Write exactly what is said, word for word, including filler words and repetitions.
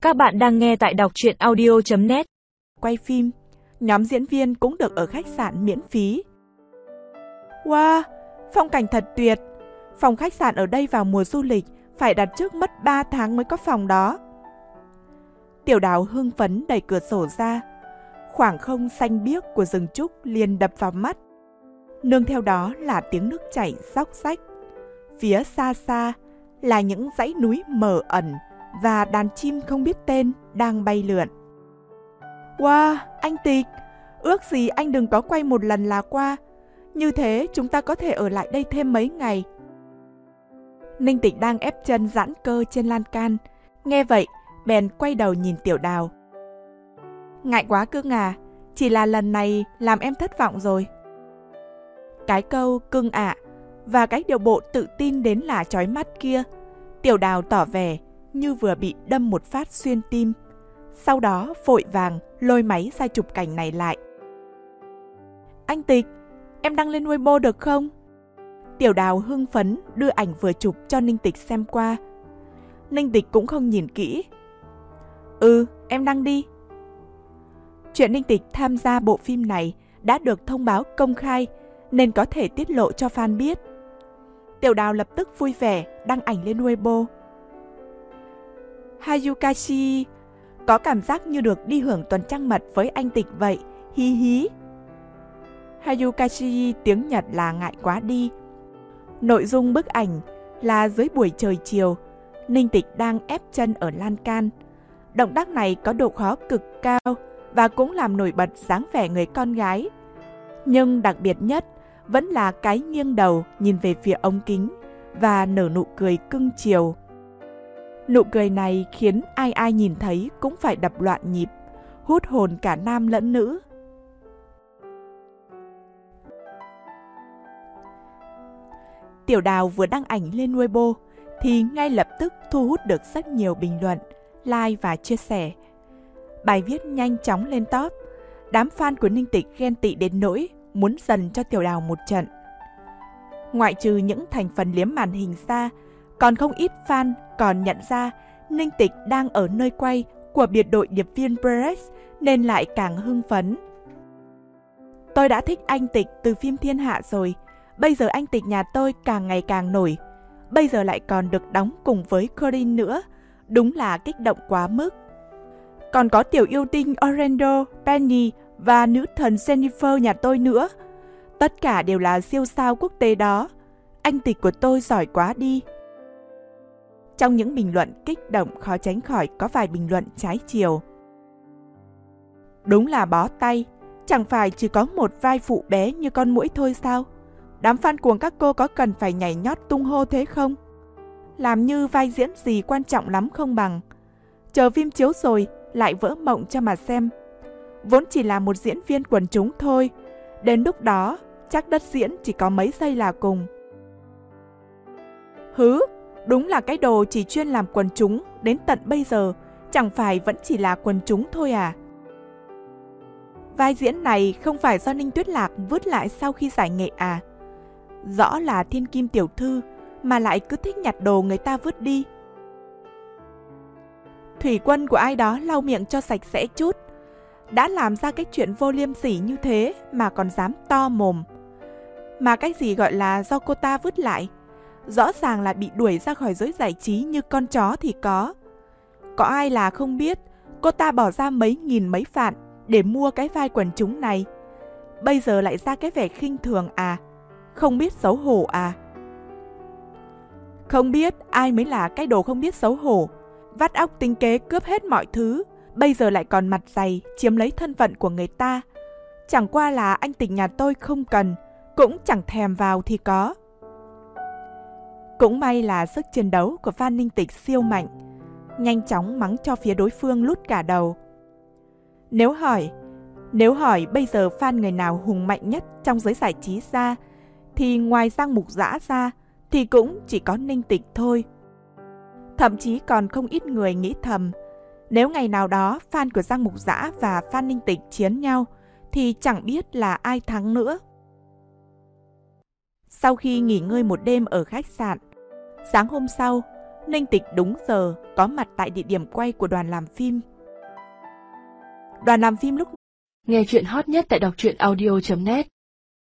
Các bạn đang nghe tại đọc truyện audio chấm net. Quay phim, nhóm diễn viên cũng được ở khách sạn miễn phí. Wow, phong cảnh thật tuyệt. Phòng khách sạn ở đây vào mùa du lịch phải đặt trước mất ba tháng mới có phòng đó. Tiểu Đào hưng phấn đẩy cửa sổ ra. Khoảng không xanh biếc của rừng trúc liền đập vào mắt. Nương theo đó là tiếng nước chảy róc rách. Phía xa xa là những dãy núi mờ ẩn và đàn chim không biết tên đang bay lượn. Wow, anh Tịch, ước gì anh đừng có quay một lần là qua. Như thế chúng ta có thể ở lại đây thêm mấy ngày. Ninh Tịch đang ép chân giãn cơ trên lan can. Nghe vậy, bèn quay đầu nhìn Tiểu Đào. Ngại quá cưng à, chỉ là lần này làm em thất vọng rồi. Cái câu cưng ạ và cái điệu bộ tự tin đến là chói mắt kia, Tiểu Đào tỏ vẻ như vừa bị đâm một phát xuyên tim. Sau đó vội vàng lôi máy ra chụp cảnh này lại. Anh Tịch, em đăng lên Weibo được không? Tiểu Đào hưng phấn đưa ảnh vừa chụp cho Ninh Tịch xem qua. Ninh Tịch cũng không nhìn kỹ. Ừ, em đăng đi. Chuyện Ninh Tịch tham gia bộ phim này đã được thông báo công khai nên có thể tiết lộ cho fan biết. Tiểu Đào lập tức vui vẻ đăng ảnh lên Weibo. Hayukashi, có cảm giác như được đi hưởng tuần trăng mật với anh Tịch vậy, hi hí. Hayukashi tiếng Nhật là ngại quá đi. Nội dung bức ảnh là dưới buổi trời chiều, Ninh Tịch đang ép chân ở lan can. Động tác này có độ khó cực cao và cũng làm nổi bật dáng vẻ người con gái. Nhưng đặc biệt nhất vẫn là cái nghiêng đầu nhìn về phía ống kính và nở nụ cười cưng chiều. Nụ cười này khiến ai ai nhìn thấy cũng phải đập loạn nhịp, hút hồn cả nam lẫn nữ. Tiểu Đào vừa đăng ảnh lên Weibo thì ngay lập tức thu hút được rất nhiều bình luận, like và chia sẻ. Bài viết nhanh chóng lên top. Đám fan của Ninh Tịch ghen tị đến nỗi muốn dần cho Tiểu Đào một trận. Ngoại trừ những thành phần liếm màn hình ra, còn không ít fan còn nhận ra Ninh Tịch đang ở nơi quay của biệt đội điệp viên Press nên lại càng hưng phấn. Tôi đã thích anh Tịch từ phim Thiên Hạ rồi, bây giờ anh Tịch nhà tôi càng ngày càng nổi, bây giờ lại còn được đóng cùng với Corinne nữa, đúng là kích động quá mức. Còn có tiểu yêu tinh Orlando, Penny và nữ thần Jennifer nhà tôi nữa. Tất cả đều là siêu sao quốc tế đó. Anh Tịch của tôi giỏi quá đi. Trong những bình luận kích động khó tránh khỏi có vài bình luận trái chiều. Đúng là bó tay, chẳng phải chỉ có một vai phụ bé như con muỗi thôi sao? Đám fan cuồng các cô có cần phải nhảy nhót tung hô thế không? Làm như vai diễn gì quan trọng lắm không bằng. Chờ phim chiếu rồi lại vỡ mộng cho mà xem. Vốn chỉ là một diễn viên quần chúng thôi, đến lúc đó chắc đất diễn chỉ có mấy giây là cùng. Hứ, đúng là cái đồ chỉ chuyên làm quần chúng đến tận bây giờ chẳng phải vẫn chỉ là quần chúng thôi à? Vai diễn này không phải do Ninh Tuyết Lạc vứt lại sau khi giải nghệ à? Rõ là thiên kim tiểu thư mà lại cứ thích nhặt đồ người ta vứt đi. Thủy quân của ai đó lau miệng cho sạch sẽ chút. Đã làm ra cái chuyện vô liêm sỉ như thế mà còn dám to mồm. Mà cái gì gọi là do cô ta vứt lại? Rõ ràng là bị đuổi ra khỏi giới giải trí như con chó thì có. Có ai là không biết cô ta bỏ ra mấy nghìn mấy vạn để mua cái vai quần chúng này. Bây giờ lại ra cái vẻ khinh thường à? Không biết xấu hổ à? Không biết ai mới là cái đồ không biết xấu hổ. Vắt óc tính kế cướp hết mọi thứ, bây giờ lại còn mặt dày chiếm lấy thân phận của người ta. Chẳng qua là anh Tịch nhà tôi không cần, cũng chẳng thèm vào thì có. Cũng may là sức chiến đấu của fan Ninh Tịch siêu mạnh, nhanh chóng mắng cho phía đối phương lút cả đầu. Nếu hỏi, nếu hỏi bây giờ fan người nào hùng mạnh nhất trong giới giải trí ra, thì ngoài Giang Mục Dã ra, thì cũng chỉ có Ninh Tịch thôi. Thậm chí còn không ít người nghĩ thầm, nếu ngày nào đó fan của Giang Mục Dã và fan Ninh Tịch chiến nhau, thì chẳng biết là ai thắng nữa. Sau khi nghỉ ngơi một đêm ở khách sạn, sáng hôm sau, Ninh Tịch đúng giờ có mặt tại địa điểm quay của đoàn làm phim. Đoàn làm phim lúc nghe chuyện hot nhất tại đọc truyện audio chấm net